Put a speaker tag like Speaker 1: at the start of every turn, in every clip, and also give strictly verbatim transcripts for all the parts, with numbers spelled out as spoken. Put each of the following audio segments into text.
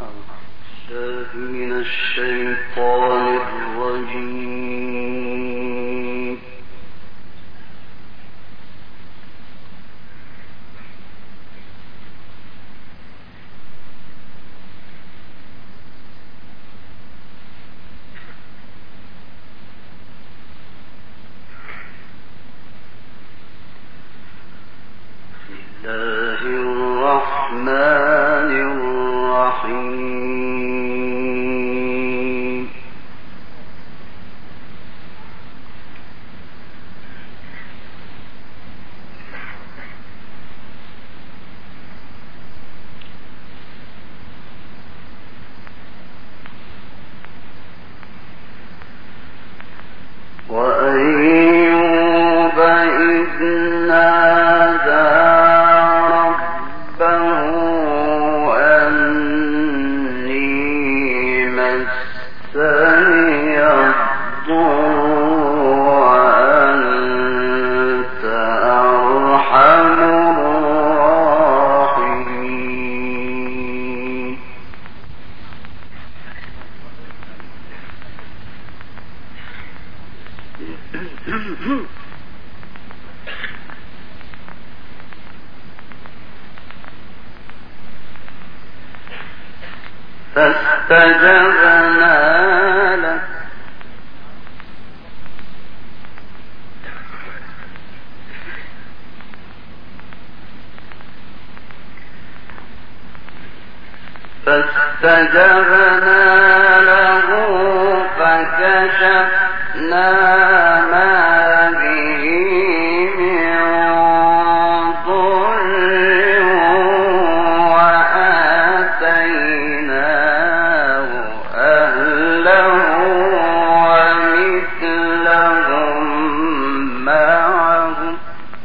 Speaker 1: من الشيطان الرجيم. الله الرحمن الرحيم. وأيوب إذ نادى فاستجبنا له فاستجبنا له فكشفنا ما به من ضر وآتيناه أهله ومثلهم معهم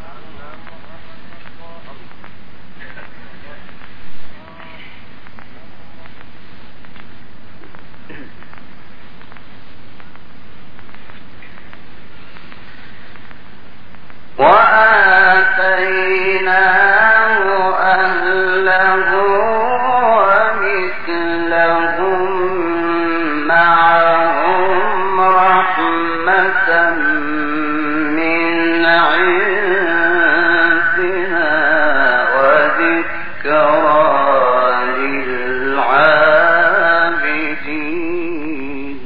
Speaker 1: وآتيناه أهله ومثلهم معهم رحمة من عندنا وذكرى للعابدين.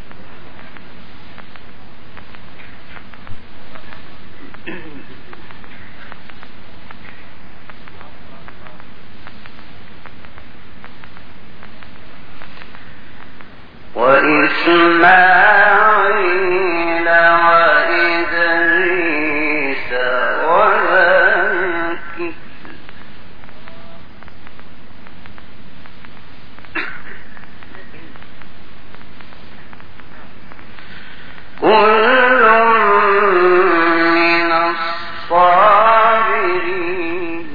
Speaker 1: وإسماعيل وإدريس وذاكر كل من الصابرين.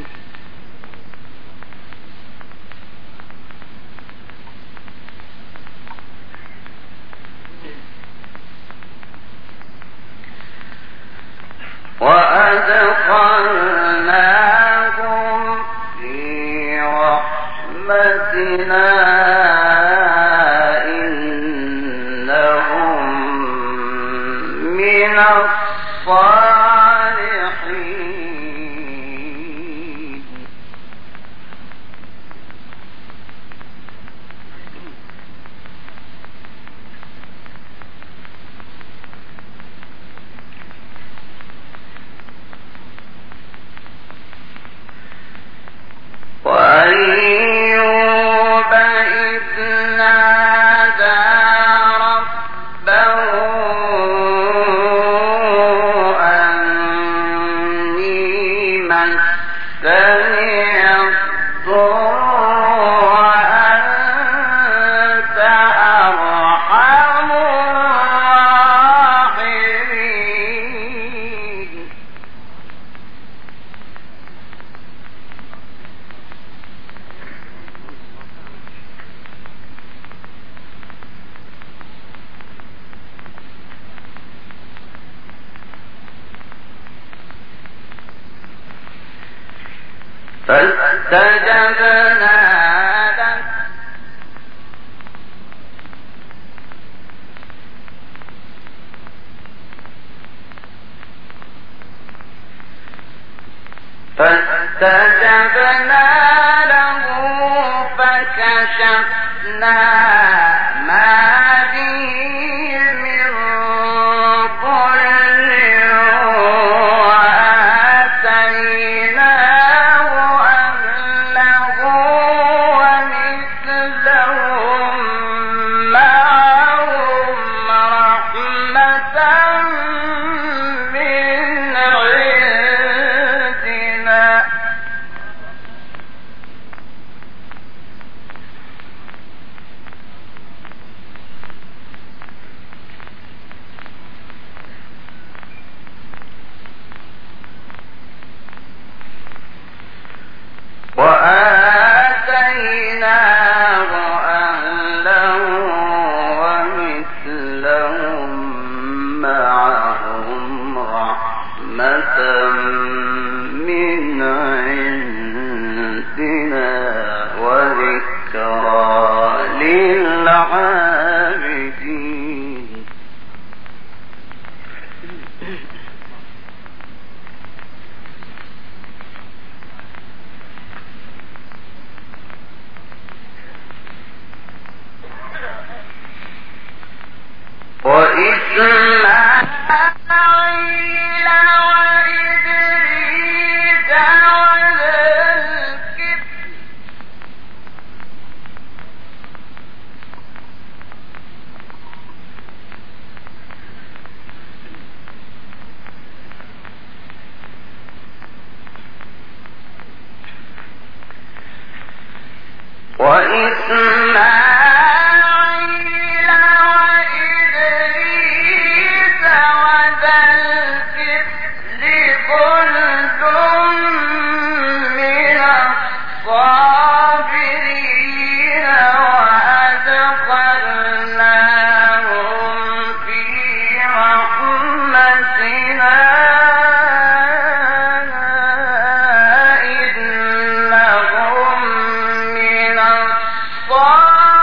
Speaker 1: وأدخلناهم في رحمتنا إنهم من الصالحين. وأيوب إذ نادى ربه أني مسني الضر وأنت أرحم الراحمين. فاستجبنا له فاستجبنا له فكشفنا ما به من ضر وآتيناه أهله ومثلهم معهم رحمة من عندنا وآتيناه أهله ومثلهم معهم رحمة من عندنا وذكرى للعابدين وإسماعيل وإدريس وذا الكفل وإسماعيل وإدريس وذا الكفل كل من الصابرين وأدخلناهم في رحمتنا إنهم من الصابرين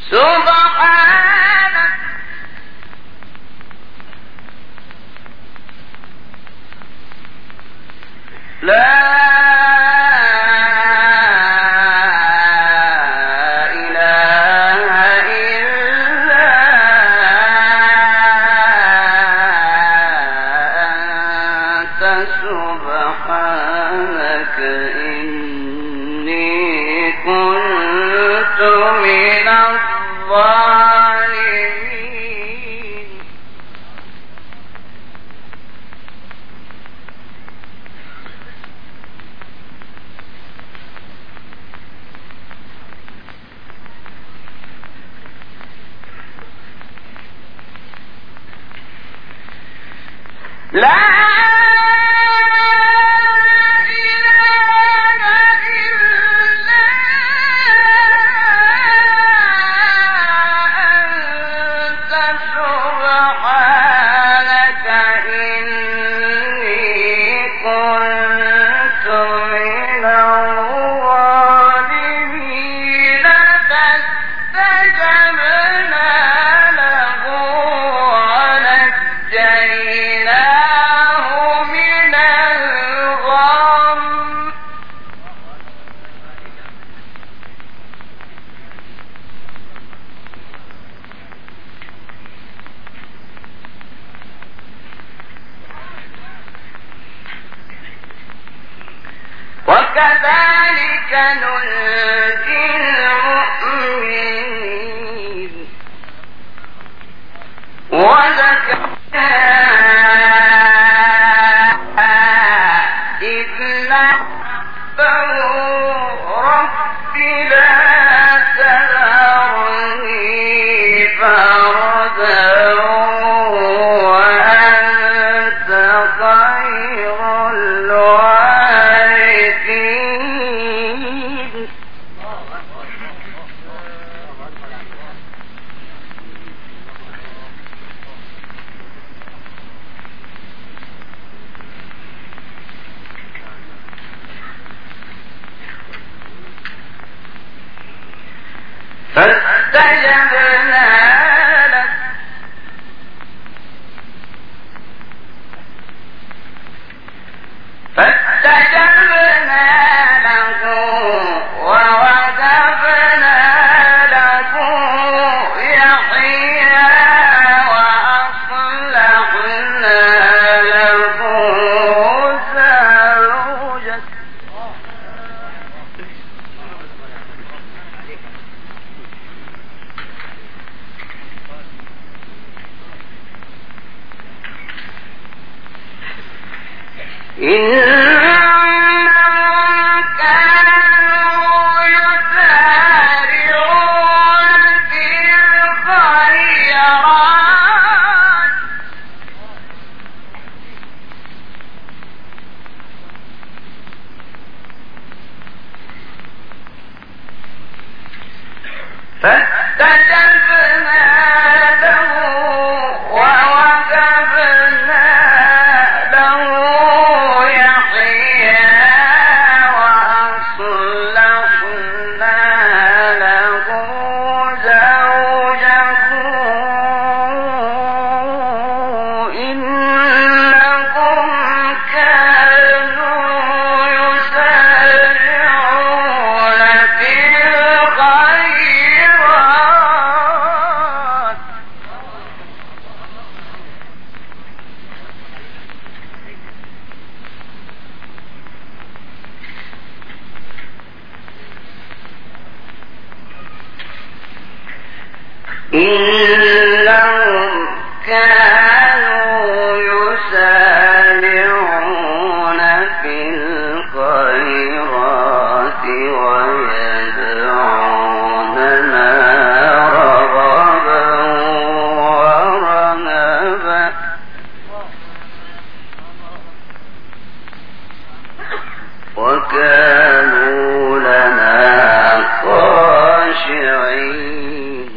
Speaker 1: سبحانك لا لا وكذلك ننجي المؤمنين وزكريا إذ نادى رب لا تذرني فردا وأنت خير الوارثين. فاستجبنا له فاستجبنا له ووهبنا له يحيى وأصلحنا له زوجه إنهم كانوا يسارعون في الخيرات فاستجبنا له ووهبنا له إنهم كانوا يسارعون في الخيرات ويدعوننا رغبا ورهبا وكانوا لنا خاشعين.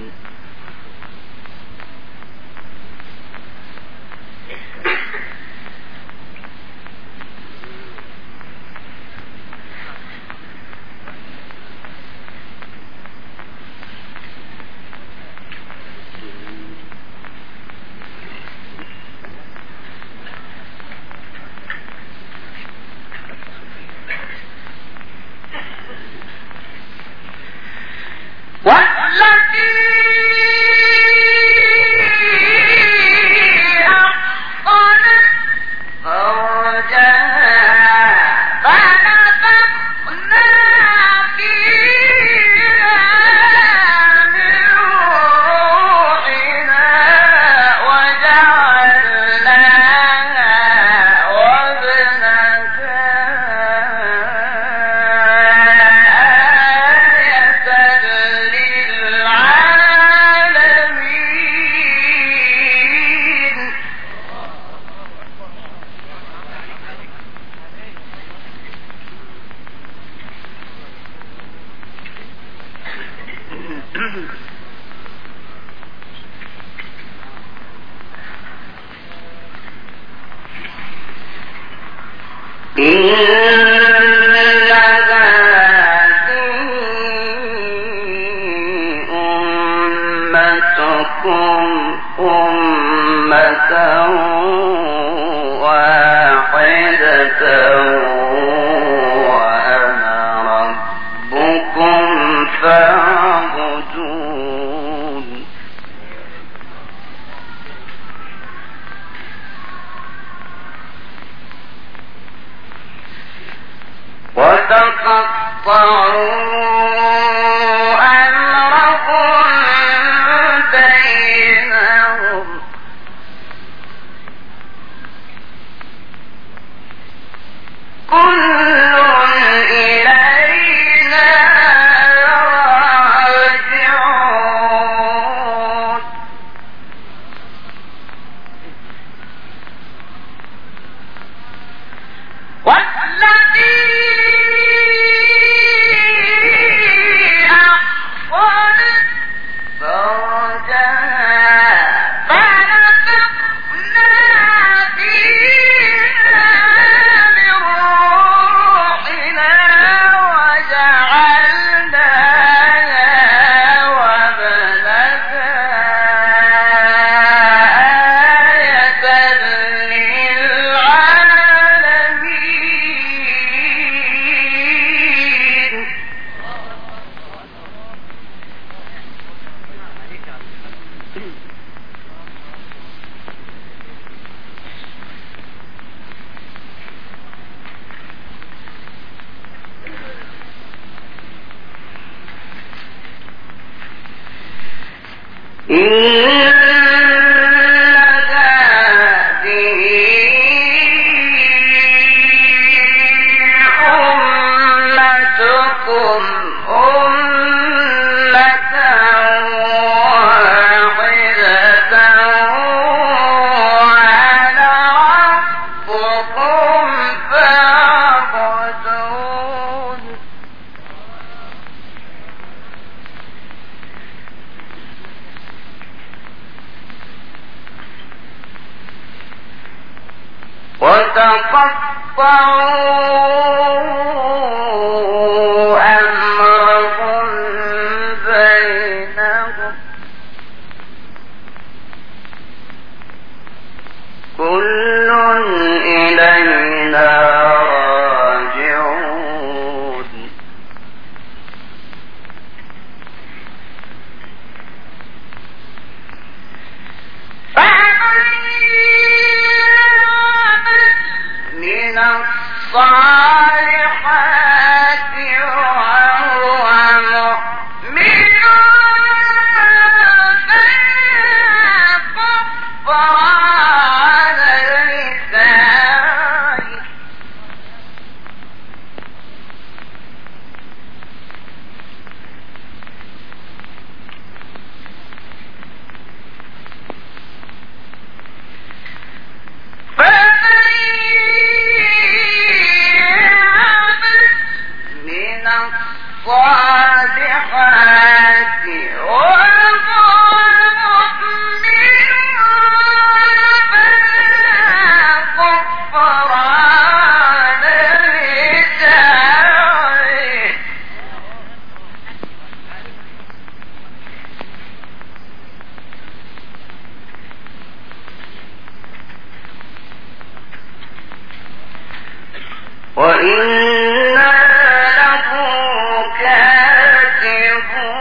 Speaker 2: وإنا له كاتبون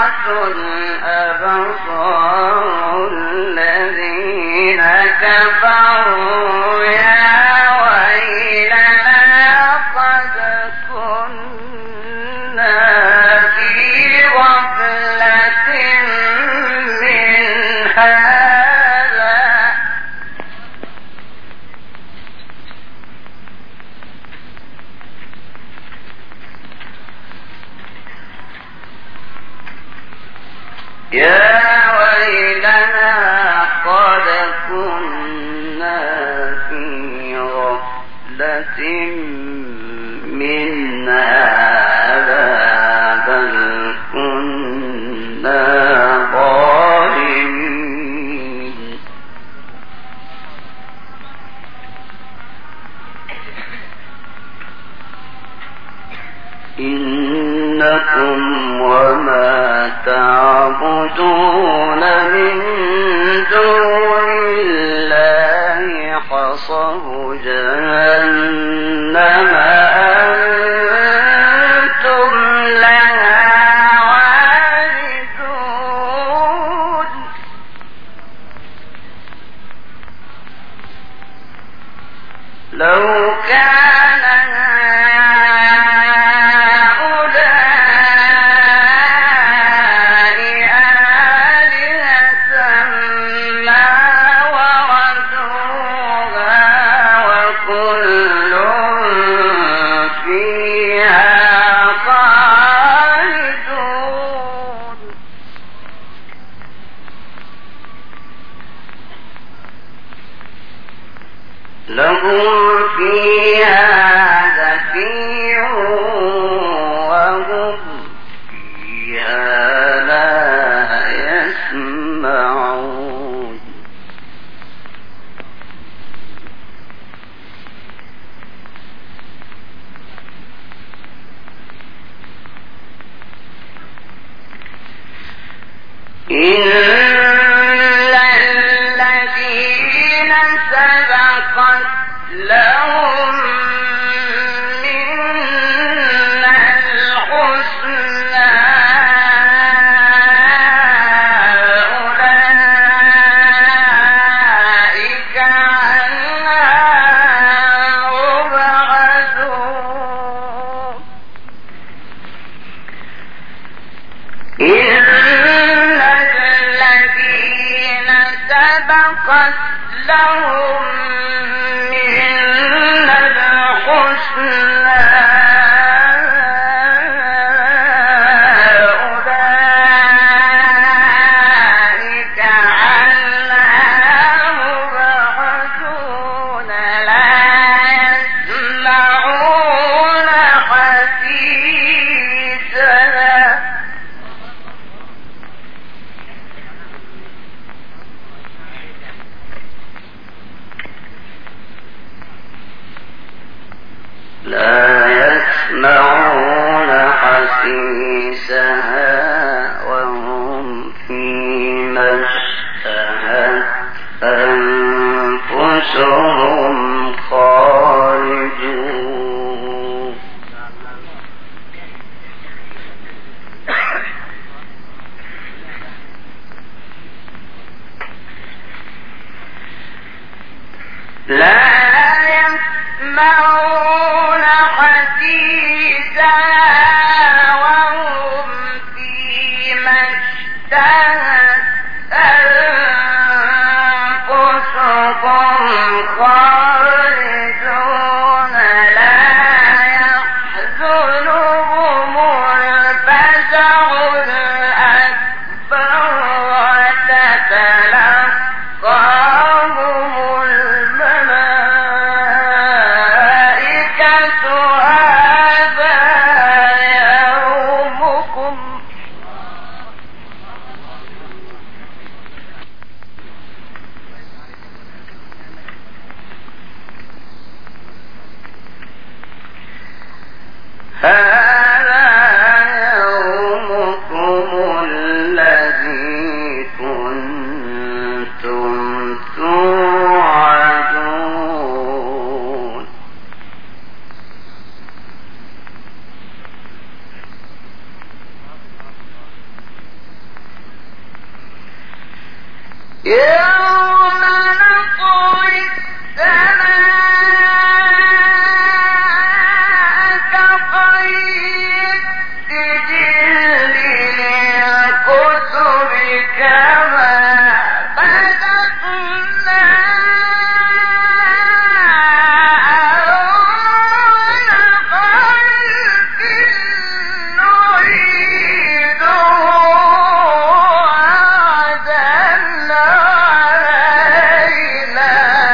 Speaker 1: أبصار الذين كفروا يا ويلنا قد كنا في غفلة من هذا يا ويلنا قد كنا في غفلة من هذا بل كنا ظالمين إنكم وما تعبدون من دون الله حصب جهنم أنتم لها واردون لو كان لهم فيها زفير وهم فيها لا يسمعون إن الذين سبقت لهم منا الحسنى أولئك عنها مبعدون إن الذين سبقت لهم أولئك عنها مبعدون لا يسمعون حسيسها لا يسمعون حسيسها وهم فيما اشتهت أنفسهم خالدون لا يسمعون حسيسها وهم فيما اشتهت أنفسهم خالدون لا يحزنهم الفزع الأكبر وتتلقاهم الملائكة يوم نطوي السماء كطي السجل للكتب كما بدأنا أول خلق نعيده وعدا علينا.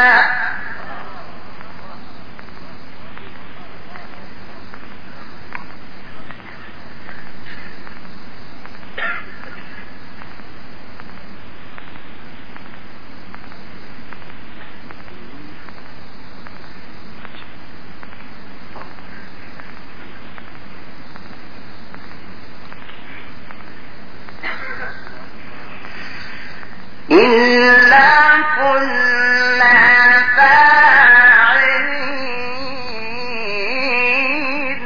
Speaker 1: إلا كنا فاعلين.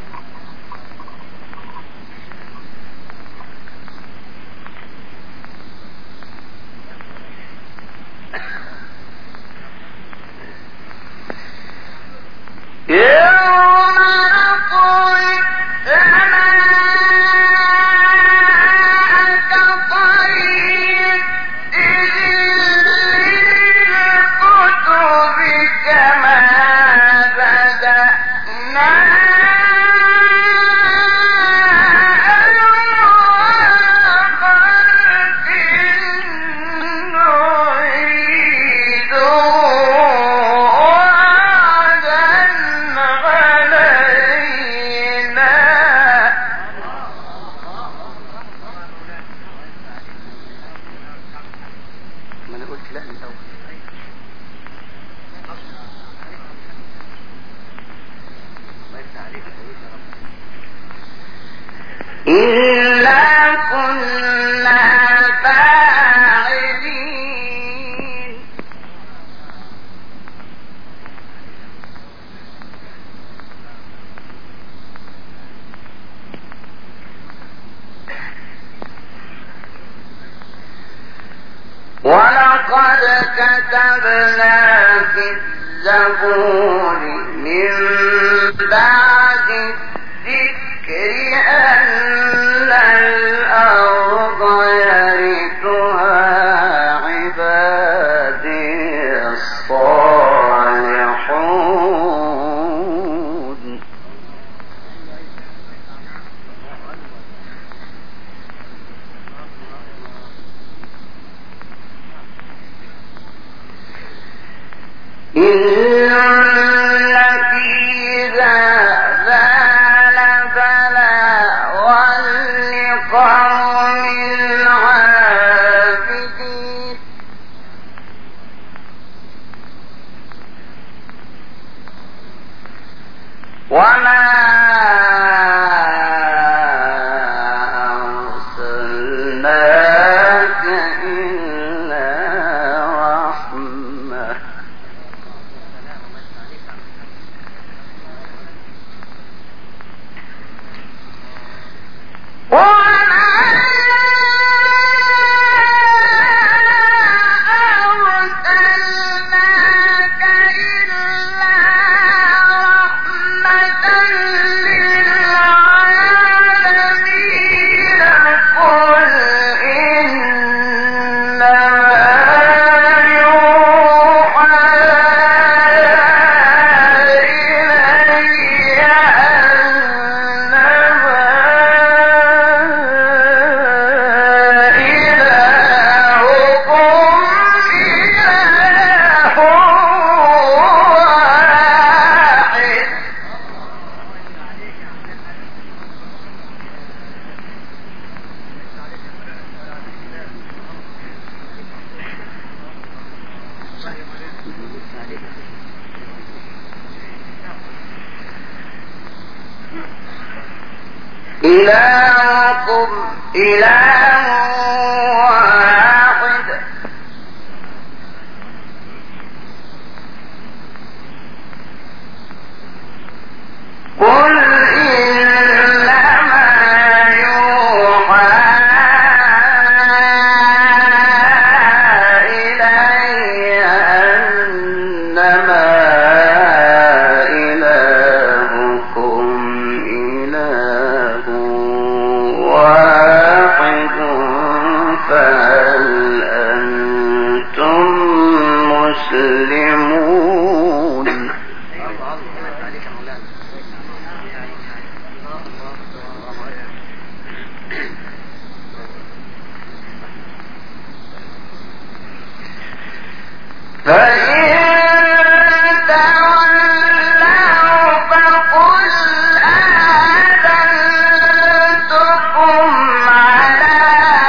Speaker 1: يوم نطوي السماء كطي للكتب كما بدأنا أول خلق نعيده وعدا علينا.
Speaker 2: ما انا قلت لا من الاول. الله يفتح عليك يا رب.
Speaker 1: إلا كنا فاعلين. ولقد كتبنا في الزبور من بعد الذكر أن الأرض يرثها عبادي الصالحون. إن في ذا لبلاغا لقوم عابدين. وما أرسلناك إلا رحمة. وما أرسلناك إلا رحمة للعالمين. قل إنما يوحى إلي أنما إلهكم إله واحد. إلهكم إله واحد. قل إنما يوحى واحد فهل أنتم مسلمون فإن تولوا فقل آذنتكم على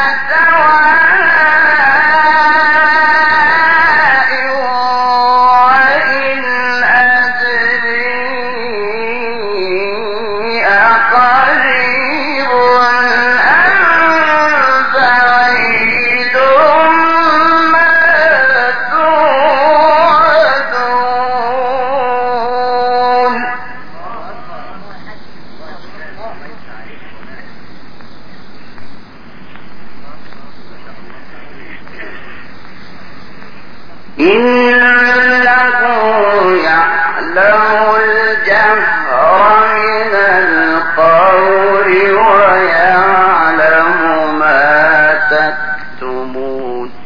Speaker 1: سواء وإن أدري أقريب أم بعيد ما توعدون إنه يعلم الجهر من القول ويعلم ما تكتمون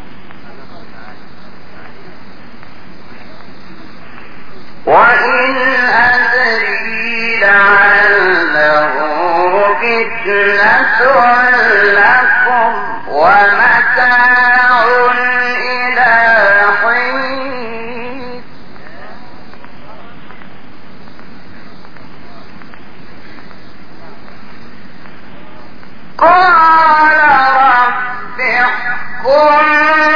Speaker 1: وإن أدري لعله فتنة لكم ومتاع إلى حين قال رب احكم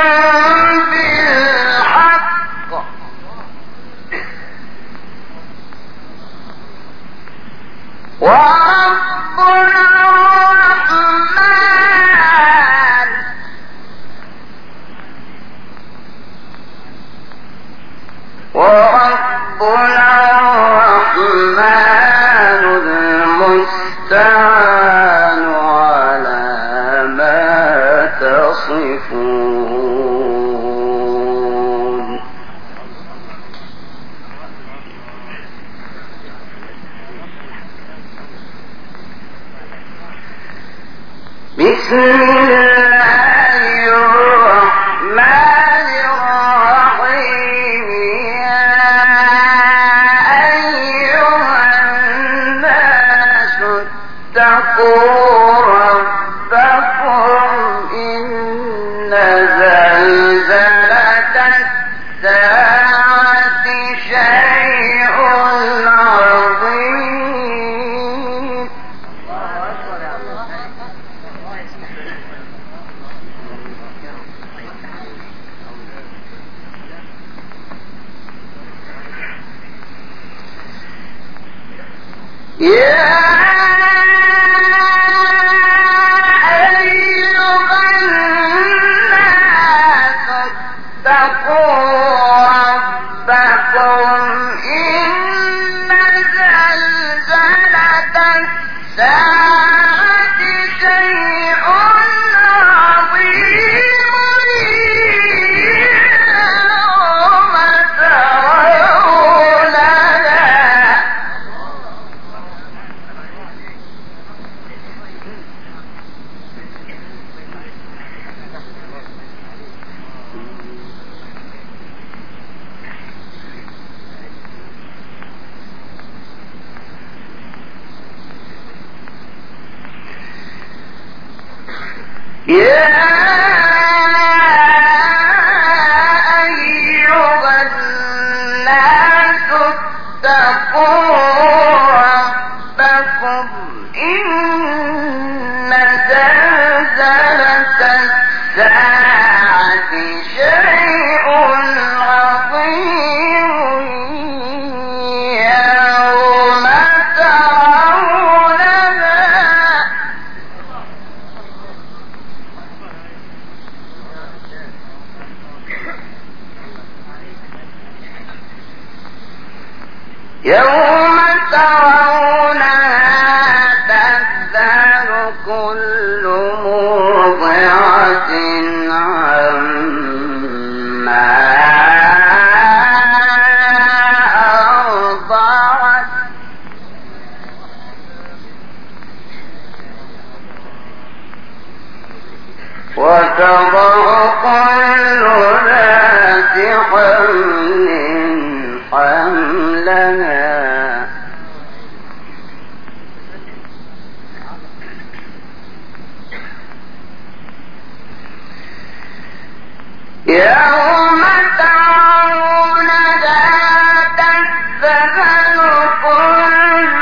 Speaker 1: بالحق وربنا الرحمن وربنا الرحمن المستعان على ما تصفون بسم الله الرحمن الرحيم يا أيها الناس اتقوا ربكم إن زلزلة الساعة شيء عظيم يا أيها الناس اتقوا ربكم إن زلزلة الساعة شيء عظيم يوم ترونها يا أيها الناس اتقوا ربكم إن زلزلة الساعة شيء عظيم يوم ترونها يوم ترونها تذهل كل مرضعة عما أرضعت وتضع كل ذات حمل حملها يوم ترون ذات الذهل كل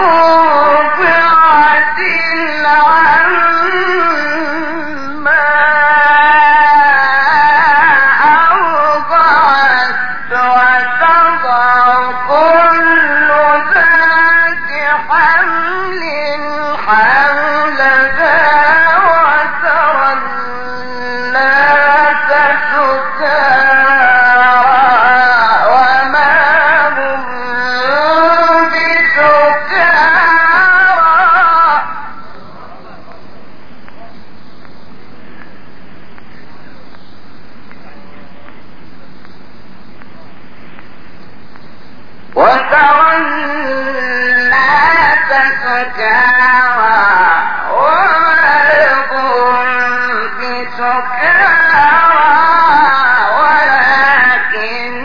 Speaker 1: مرضعة عما أرضعت وتضع كل ذات حمل حملها وترى الناس سكارى وما هم بسكارى وترى الناس سكارى وما هم بسكارى ولكن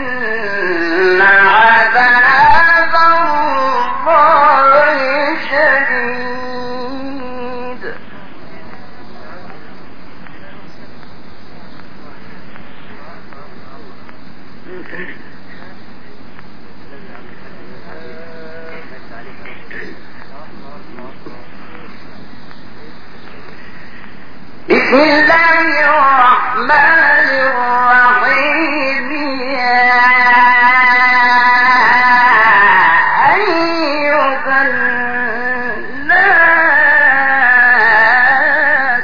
Speaker 1: عذاب الله شديد بسم الله الرحمن الرحيم يا أيها الناس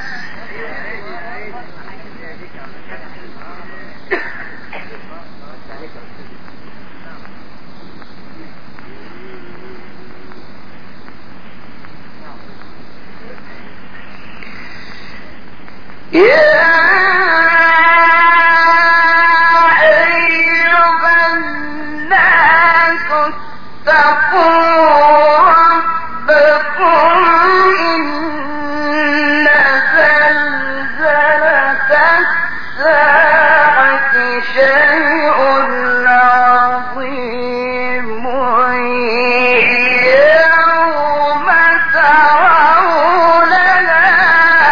Speaker 1: يا أيها الناس اتقوا ربكم إن زلزلة الساعة شيء عظيم يوم ترونها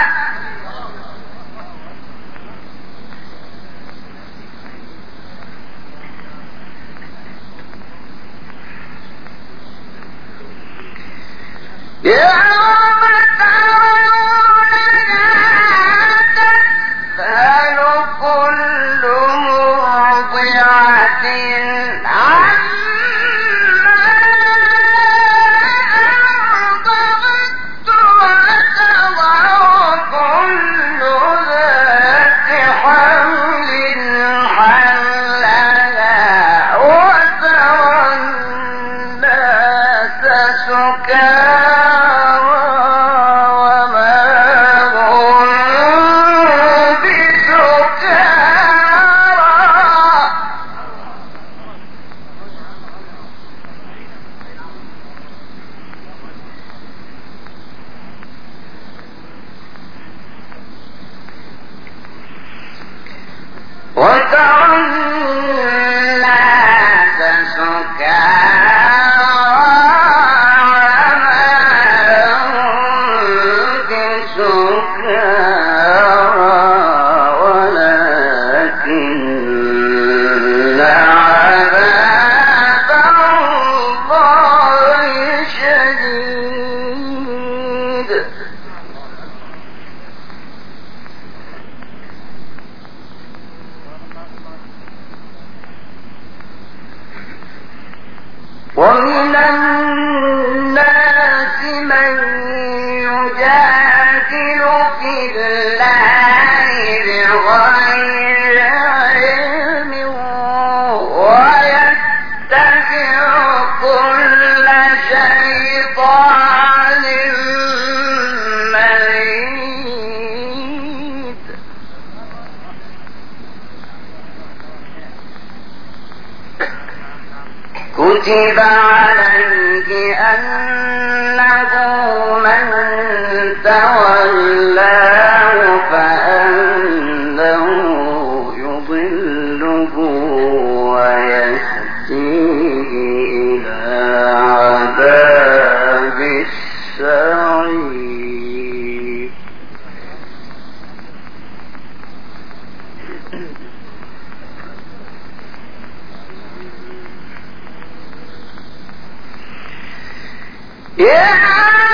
Speaker 1: يوم ترونها تذهل كل مرضعة عما أرضعت وتضع كل ذات حمل حملها وترى الناس سكارى وما هم بسكارى وترى الناس سكارى وما هم بسكارى ولكن عذاب الله شديد ومن الناس من يجادل في الله بغير علم ويتبع كل شيطان مريد كتب عليه أنه من تولاه فأنه يضله ويهديه إلى عذاب السعير. يا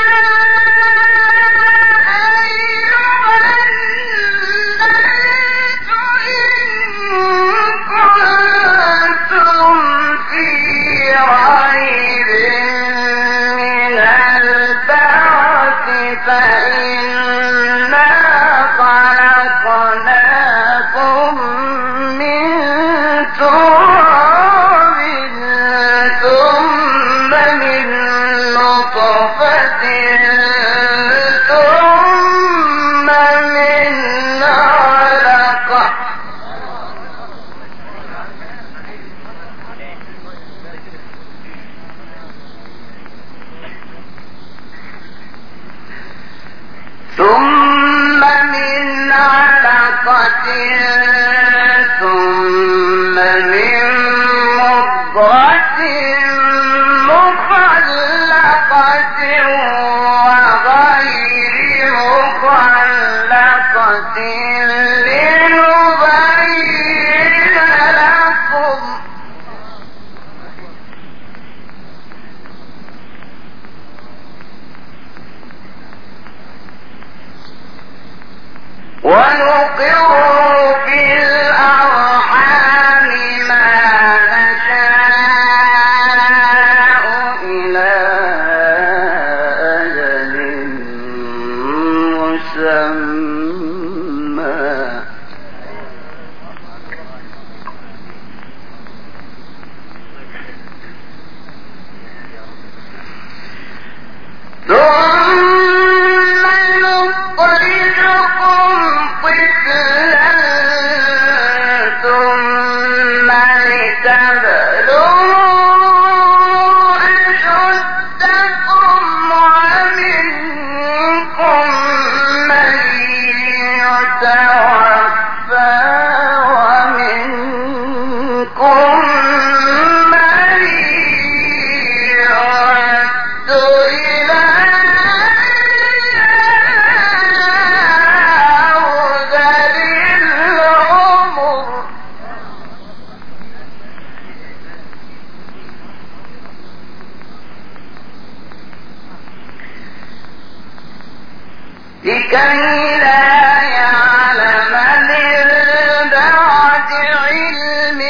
Speaker 1: ثم من علقة ثم من مضغة مخلقة وغير مخلقة لنبين لكم ونقر في الأرحام ما نشاء إلى أجل مسمى لكي لا يعلم من بعد علم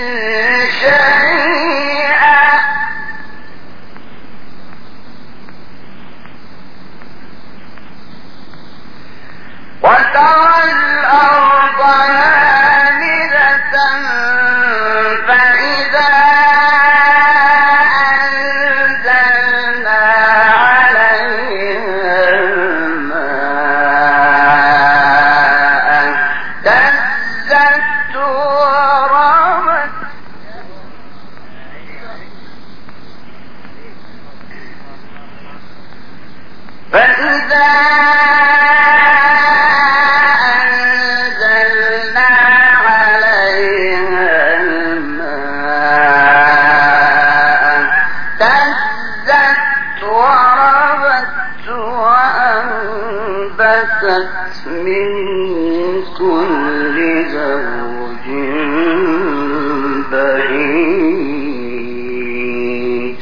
Speaker 1: شيئا وترى الأرض هامدة فإذا فإذا أنزلنا عليها الماء اهتزت وربت وأنبتت من كل زوج بهيج.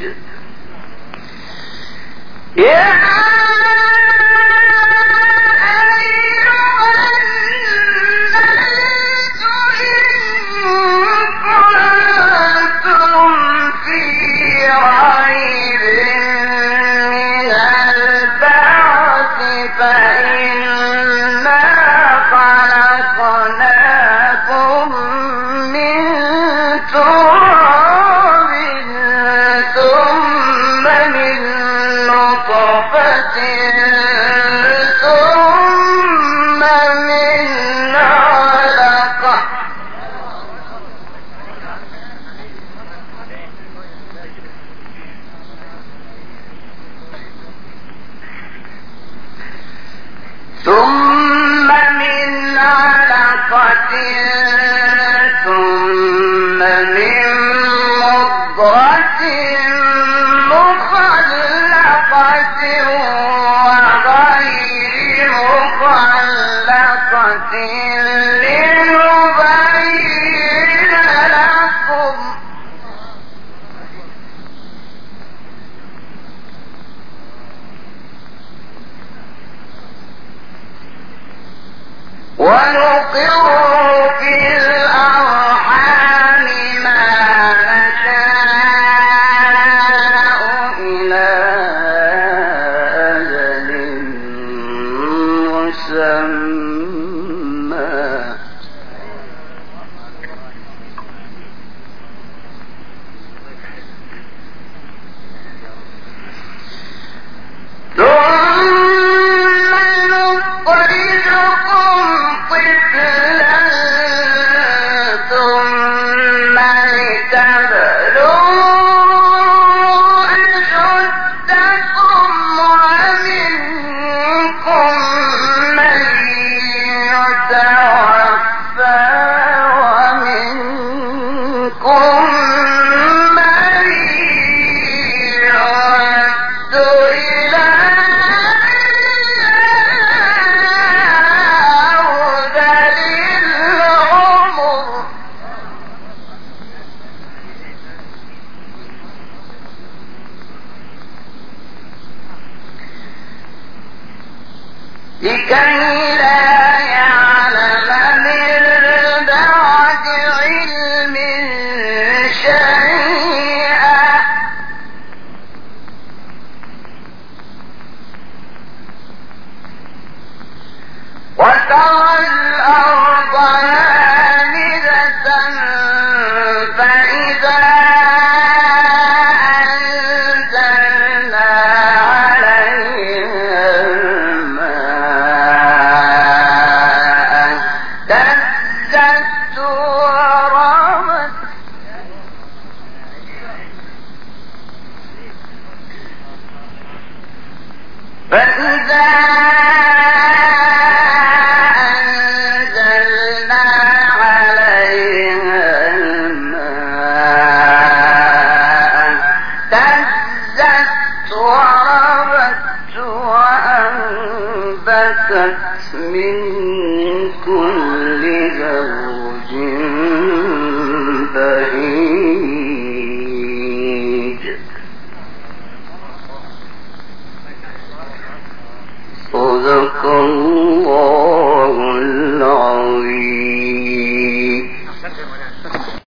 Speaker 1: ثم من علقة ثم من علقة ثم من مضغة مخلقة وغير مخلقة لنبين لكم ونقر في الأرحام ما نشاء إلى أجل مسمى ثم نخرجكم طفلا ثم لتبلغوا أشدكم ومنكم من يتوفى ومنكم من يرد إلى أرذل العمر لكي لا يعلم من بعد علم شيئا وترى الأرض هامدة فإذا أنزلنا عليها الماء اهتزت وربت فإذا أنزلنا عليها الماء اهتزت وربت وأنبتت من كل زوج